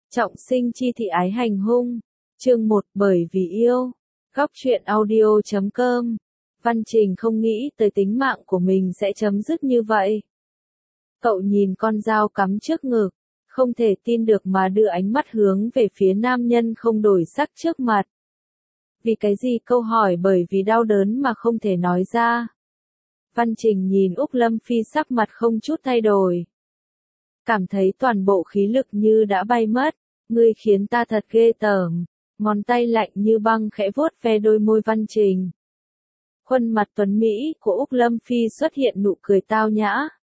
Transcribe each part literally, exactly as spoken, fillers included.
Trọng sinh chi thị ái hành hung. Chương một bởi vì yêu. Góc truyện audio chấm com. Văn Trình không nghĩ tới tính mạng của mình sẽ chấm dứt như vậy. Cậu nhìn con dao cắm trước ngực, không thể tin được mà đưa ánh mắt hướng về phía nam nhân không đổi sắc trước mặt. Vì cái gì câu hỏi bởi vì đau đớn mà không thể nói ra. Văn Trình nhìn Úc Lâm Phi sắc mặt không chút thay đổi. Cảm thấy toàn bộ khí lực như đã bay mất, ngươi khiến ta thật ghê tởm. Ngón tay lạnh như băng khẽ vuốt ve đôi môi Văn Trình. Khuôn mặt tuấn Mỹ của Úc Lâm Phi xuất hiện nụ cười tao nhã.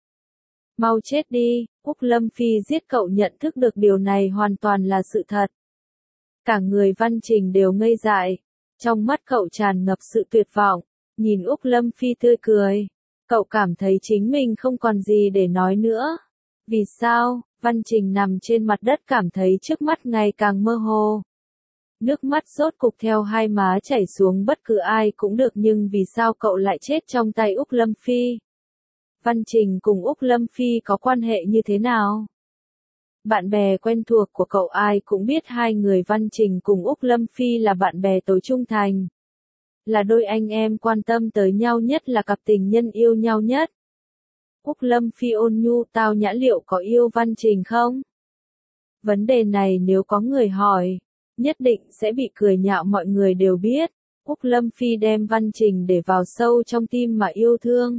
Mau chết đi, Úc Lâm Phi giết cậu nhận thức được điều này hoàn toàn là sự thật. Cả người Văn Trình đều ngây dại, trong mắt cậu tràn ngập sự tuyệt vọng, nhìn Úc Lâm Phi tươi cười. Cậu cảm thấy chính mình không còn gì để nói nữa. Vì sao? Văn Trình nằm trên mặt đất cảm thấy trước mắt ngày càng mơ hồ. Nước mắt rốt cục theo hai má chảy xuống, bất cứ ai cũng được, nhưng vì sao cậu lại chết trong tay Úc Lâm Phi? Văn Trình cùng Úc Lâm Phi có quan hệ như thế nào? Bạn bè quen thuộc của cậu ai cũng biết hai người Văn Trình cùng Úc Lâm Phi là bạn bè tối trung thành. Là đôi anh em quan tâm tới nhau nhất, là cặp tình nhân yêu nhau nhất. Úc Lâm Phi ôn nhu tao nhã liệu có yêu Văn Trình không? Vấn đề này nếu có người hỏi, nhất định sẽ bị cười nhạo. Mọi người đều biết, Úc Lâm Phi đem Văn Trình để vào sâu trong tim mà yêu thương.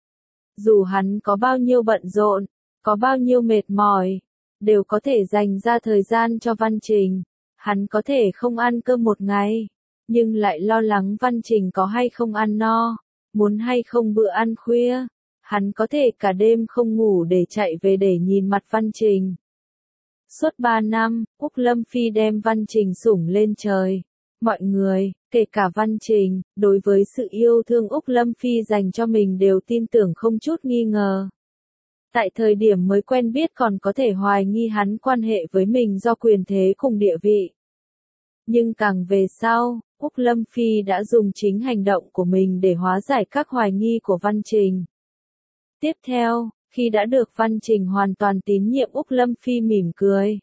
Dù hắn có bao nhiêu bận rộn, có bao nhiêu mệt mỏi, đều có thể dành ra thời gian cho Văn Trình. Hắn có thể không ăn cơm một ngày, nhưng lại lo lắng Văn Trình có hay không ăn no, muốn hay không bữa ăn khuya. Hắn có thể cả đêm không ngủ để chạy về để nhìn mặt Văn Trình. Suốt ba năm, Úc Lâm Phi đem Văn Trình sủng lên trời. Mọi người, kể cả Văn Trình, đối với sự yêu thương Úc Lâm Phi dành cho mình đều tin tưởng không chút nghi ngờ. Tại thời điểm mới quen biết còn có thể hoài nghi hắn quan hệ với mình do quyền thế cùng địa vị. Nhưng càng về sau, Úc Lâm Phi đã dùng chính hành động của mình để hóa giải các hoài nghi của Văn Trình. Tiếp theo, khi đã được Văn Trình hoàn toàn tín nhiệm, Úc Lâm Phi mỉm cười.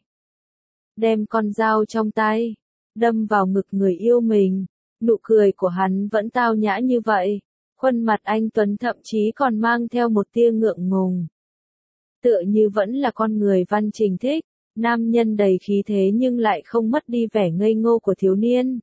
Đem con dao trong tay, đâm vào ngực người yêu mình. Nụ cười của hắn vẫn tao nhã như vậy. Khuôn mặt anh tuấn thậm chí còn mang theo một tia ngượng ngùng. Tựa như vẫn là con người Văn Trình thích. Nam nhân đầy khí thế nhưng lại không mất đi vẻ ngây ngô của thiếu niên.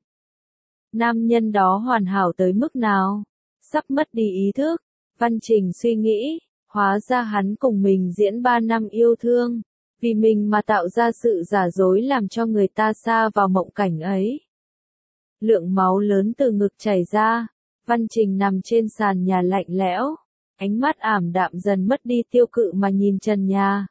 Nam nhân đó hoàn hảo tới mức nào? Sắp mất đi ý thức. Văn Trình suy nghĩ. Hóa ra hắn cùng mình diễn ba năm yêu thương, vì mình mà tạo ra sự giả dối làm cho người ta xa vào mộng cảnh ấy. Lượng máu lớn từ ngực chảy ra, Văn Trình nằm trên sàn nhà lạnh lẽo, ánh mắt ảm đạm dần mất đi tiêu cự mà nhìn trần nhà.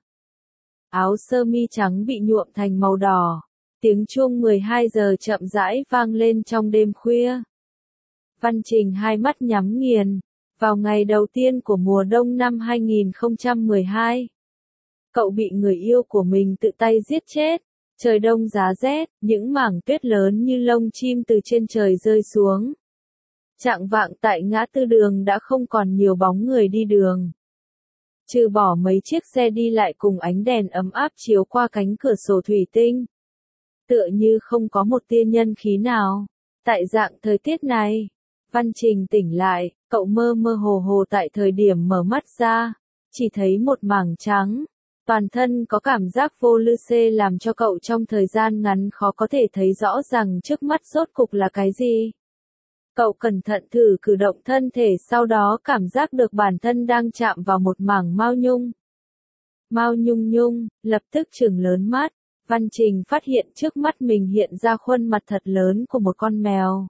Áo sơ mi trắng bị nhuộm thành màu đỏ, tiếng chuông mười hai giờ chậm rãi vang lên trong đêm khuya. Văn Trình hai mắt nhắm nghiền. Vào ngày đầu tiên của mùa đông năm hai nghìn không trăm mười hai, cậu bị người yêu của mình tự tay giết chết. Trời đông giá rét, những mảng tuyết lớn như lông chim từ trên trời rơi xuống. Chạng vạng tại ngã tư đường đã không còn nhiều bóng người đi đường. Trừ bỏ mấy chiếc xe đi lại cùng ánh đèn ấm áp chiếu qua cánh cửa sổ thủy tinh. Tựa như không có một tia nhân khí nào. Tại dạng thời tiết này, Văn Trình tỉnh lại, cậu mơ mơ hồ hồ tại thời điểm mở mắt ra, chỉ thấy một mảng trắng, toàn thân có cảm giác vô lư xê làm cho cậu trong thời gian ngắn khó có thể thấy rõ ràng trước mắt rốt cục là cái gì. Cậu cẩn thận thử cử động thân thể, sau đó cảm giác được bản thân đang chạm vào một mảng mao nhung. Mao nhung nhung, lập tức trừng lớn mắt, Văn Trình phát hiện trước mắt mình hiện ra khuôn mặt thật lớn của một con mèo.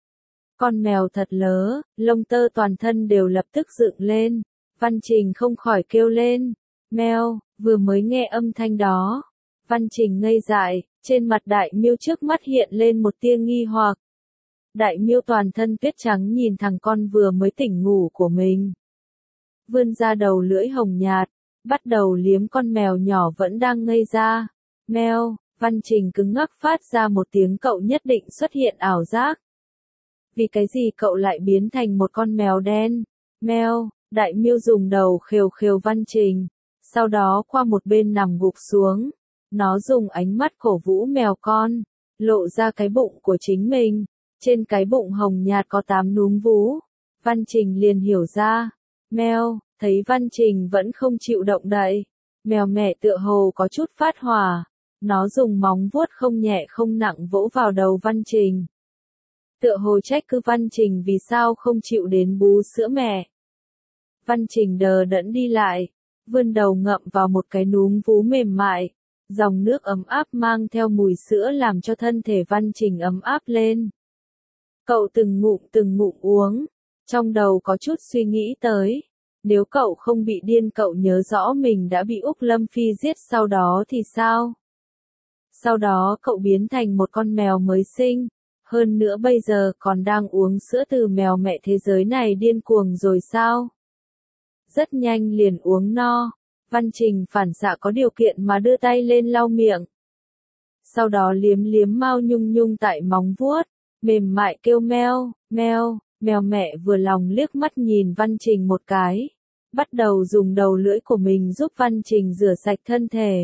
Con mèo thật lớn, lông tơ toàn thân đều lập tức dựng lên. Văn Trình không khỏi kêu lên. Mèo, vừa mới nghe âm thanh đó. Văn Trình ngây dại, trên mặt Đại Miêu trước mắt hiện lên một tia nghi hoặc. Đại Miêu toàn thân tuyết trắng nhìn thằng con vừa mới tỉnh ngủ của mình. Vươn ra đầu lưỡi hồng nhạt, bắt đầu liếm con mèo nhỏ vẫn đang ngây ra. Mèo, Văn Trình cứng ngắc phát ra một tiếng, cậu nhất định xuất hiện ảo giác. Vì cái gì cậu lại biến thành một con mèo đen? Mèo, Đại Miêu dùng đầu khều khều Văn Trình, sau đó qua một bên nằm gục xuống. Nó dùng ánh mắt cổ vũ mèo con, lộ ra cái bụng của chính mình. Trên cái bụng hồng nhạt có tám núm vú. Văn Trình liền hiểu ra. Mèo, thấy Văn Trình vẫn không chịu động đậy. Mèo mẹ tựa hồ có chút phát hỏa. Nó dùng móng vuốt không nhẹ không nặng vỗ vào đầu Văn Trình. Tựa hồ trách cứ Văn Trình vì sao không chịu đến bú sữa mẹ. Văn Trình đờ đẫn đi lại, vươn đầu ngậm vào một cái núm vú mềm mại. Dòng nước ấm áp mang theo mùi sữa làm cho thân thể Văn Trình ấm áp lên. Cậu từng ngụm từng ngụm uống, trong đầu có chút suy nghĩ tới. Nếu cậu không bị điên cậu nhớ rõ mình đã bị Úc Lâm Phi giết sau đó thì sao? Sau đó cậu biến thành một con mèo mới sinh. Hơn nữa bây giờ còn đang uống sữa từ mèo mẹ, thế giới này điên cuồng rồi sao? Rất nhanh liền uống no. Văn Trình phản xạ có điều kiện mà đưa tay lên lau miệng. Sau đó liếm liếm mao nhung nhung tại móng vuốt, mềm mại kêu meo, meo. Mèo mẹ vừa lòng liếc mắt nhìn Văn Trình một cái. Bắt đầu dùng đầu lưỡi của mình giúp Văn Trình rửa sạch thân thể.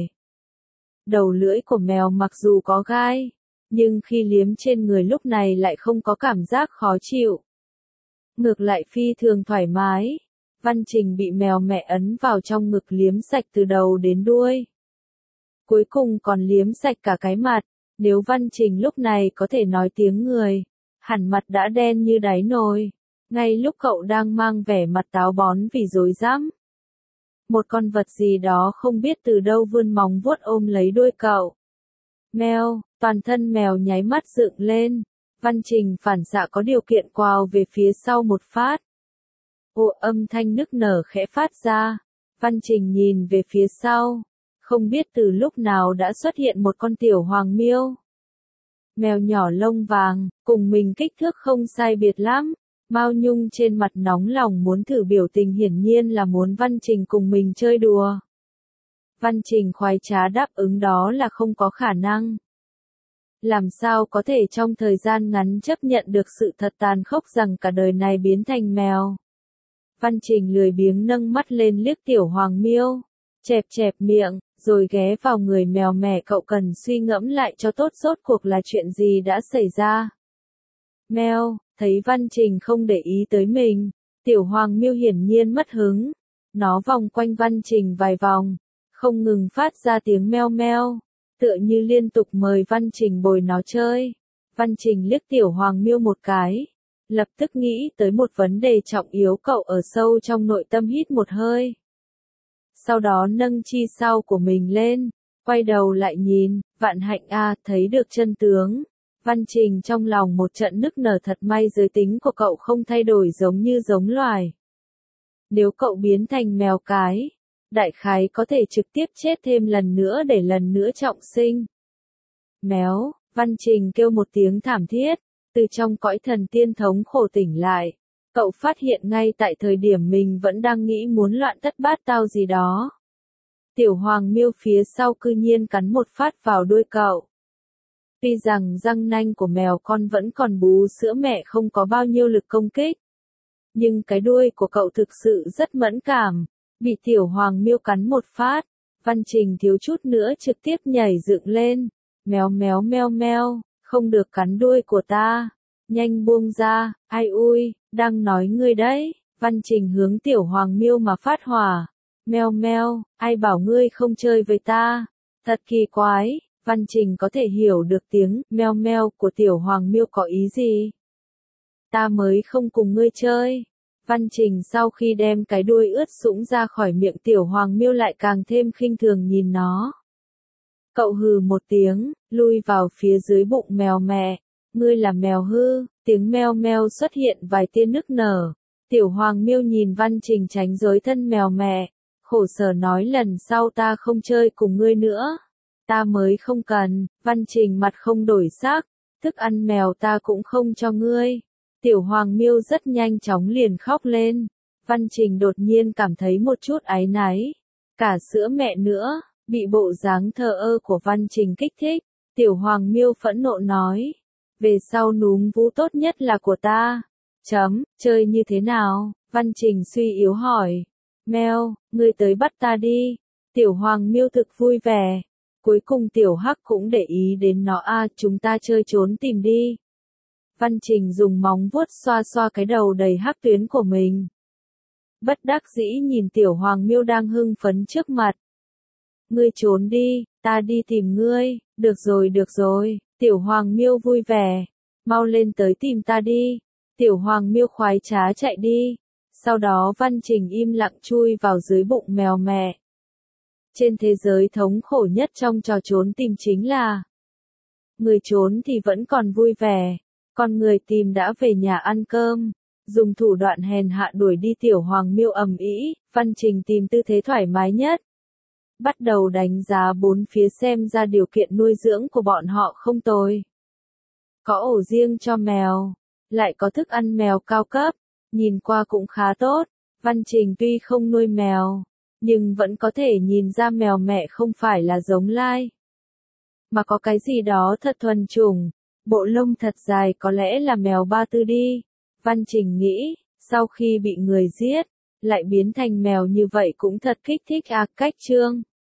Đầu lưỡi của mèo mặc dù có gai, nhưng khi liếm trên người lúc này lại không có cảm giác khó chịu. Ngược lại phi thường thoải mái. Văn Trình bị mèo mẹ ấn vào trong ngực liếm sạch từ đầu đến đuôi. Cuối cùng còn liếm sạch cả cái mặt. Nếu Văn Trình lúc này có thể nói tiếng người, hẳn mặt đã đen như đáy nồi. Ngay lúc cậu đang mang vẻ mặt táo bón vì rối rắm, một con vật gì đó không biết từ đâu vươn móng vuốt ôm lấy đuôi cậu. Mèo, toàn thân mèo nháy mắt dựng lên. Văn Trình phản xạ có điều kiện quào về phía sau một phát. Ồ, âm thanh nức nở khẽ phát ra. Văn Trình nhìn về phía sau. Không biết từ lúc nào đã xuất hiện một con tiểu hoàng miêu. Mèo nhỏ lông vàng, cùng mình kích thước không sai biệt lắm. Mao Nhung trên mặt nóng lòng muốn thử biểu tình, hiển nhiên là muốn Văn Trình cùng mình chơi đùa. Văn Trình khoái trá đáp ứng đó là không có khả năng. Làm sao có thể trong thời gian ngắn chấp nhận được sự thật tàn khốc rằng cả đời này biến thành mèo. Văn Trình lười biếng nâng mắt lên liếc tiểu hoàng miêu, chẹp chẹp miệng, rồi ghé vào người mèo mẹ. Cậu cần suy ngẫm lại cho tốt rốt cuộc là chuyện gì đã xảy ra. Mèo, thấy Văn Trình không để ý tới mình, tiểu hoàng miêu hiển nhiên mất hứng. Nó vòng quanh Văn Trình vài vòng, không ngừng phát ra tiếng meo meo, tựa như liên tục mời Văn Trình bồi nó chơi. Văn Trình liếc tiểu hoàng miêu một cái, lập tức nghĩ tới một vấn đề trọng yếu. Cậu ở sâu trong nội tâm hít một hơi. Sau đó nâng chi sau của mình lên, quay đầu lại nhìn, vạn hạnh a, thấy được chân tướng. Văn Trình trong lòng một trận nức nở, thật may giới tính của cậu không thay đổi giống như giống loài. Nếu cậu biến thành mèo cái, đại khái có thể trực tiếp chết thêm lần nữa để lần nữa trọng sinh. Méo, Văn Trình kêu một tiếng thảm thiết, từ trong cõi thần tiên thống khổ tỉnh lại. Cậu phát hiện ngay tại thời điểm mình vẫn đang nghĩ muốn loạn thất bát tao gì đó. Tiểu hoàng miêu phía sau cư nhiên cắn một phát vào đuôi cậu. Tuy rằng răng nanh của mèo con vẫn còn bú sữa mẹ không có bao nhiêu lực công kích, nhưng cái đuôi của cậu thực sự rất mẫn cảm. Bị tiểu hoàng miêu cắn một phát, Văn Trình thiếu chút nữa trực tiếp nhảy dựng lên. Méo méo meo meo, không được cắn đuôi của ta. Nhanh buông ra, ai ui, đang nói ngươi đấy. Văn Trình hướng tiểu hoàng miêu mà phát hỏa. Meo meo, ai bảo ngươi không chơi với ta. Thật kỳ quái, Văn Trình có thể hiểu được tiếng meo meo của tiểu hoàng miêu có ý gì. Ta mới không cùng ngươi chơi. Văn Trình sau khi đem cái đuôi ướt sũng ra khỏi miệng tiểu hoàng miêu lại càng thêm khinh thường nhìn nó. Cậu hừ một tiếng, lui vào phía dưới bụng mèo mẹ. Ngươi là mèo hư, tiếng meo meo xuất hiện vài tia nức nở. Tiểu hoàng miêu nhìn Văn Trình tránh rối thân mèo mẹ, khổ sở nói lần sau ta không chơi cùng ngươi nữa. Ta mới không cần. Văn Trình mặt không đổi sắc, thức ăn mèo ta cũng không cho ngươi. Tiểu hoàng miêu rất nhanh chóng liền khóc lên. Văn Trình đột nhiên cảm thấy một chút áy náy. Cả sữa mẹ nữa, bị bộ dáng thờ ơ của Văn Trình kích thích. Tiểu hoàng miêu phẫn nộ nói. Về sau núm vú tốt nhất là của ta. Chấm, chơi như thế nào? Văn Trình suy yếu hỏi. Mèo, ngươi tới bắt ta đi. Tiểu hoàng miêu thực vui vẻ. Cuối cùng tiểu hắc cũng để ý đến nó a, chúng ta chơi trốn tìm đi. Văn Trình dùng móng vuốt xoa xoa cái đầu đầy hắc tuyến của mình. Bất đắc dĩ nhìn tiểu hoàng miêu đang hưng phấn trước mặt. Ngươi trốn đi, ta đi tìm ngươi, được rồi được rồi, tiểu hoàng miêu vui vẻ, mau lên tới tìm ta đi, tiểu hoàng miêu khoái trá chạy đi, sau đó Văn Trình im lặng chui vào dưới bụng mèo mẹ. Trên thế giới thống khổ nhất trong trò trốn tìm chính là người trốn thì vẫn còn vui vẻ, còn người tìm đã về nhà ăn cơm. Dùng thủ đoạn hèn hạ đuổi đi tiểu hoàng miêu ầm ĩ, Văn Trình tìm tư thế thoải mái nhất. Bắt đầu đánh giá bốn phía xem ra điều kiện nuôi dưỡng của bọn họ không tồi. Có ổ riêng cho mèo, lại có thức ăn mèo cao cấp, nhìn qua cũng khá tốt. Văn Trình tuy không nuôi mèo, nhưng vẫn có thể nhìn ra mèo mẹ không phải là giống lai, mà có cái gì đó thật thuần chủng, bộ lông thật dài có lẽ là mèo Ba Tư đi. Văn Trình nghĩ, sau khi bị người giết, lại biến thành mèo như vậy cũng thật kích thích à. Cách chương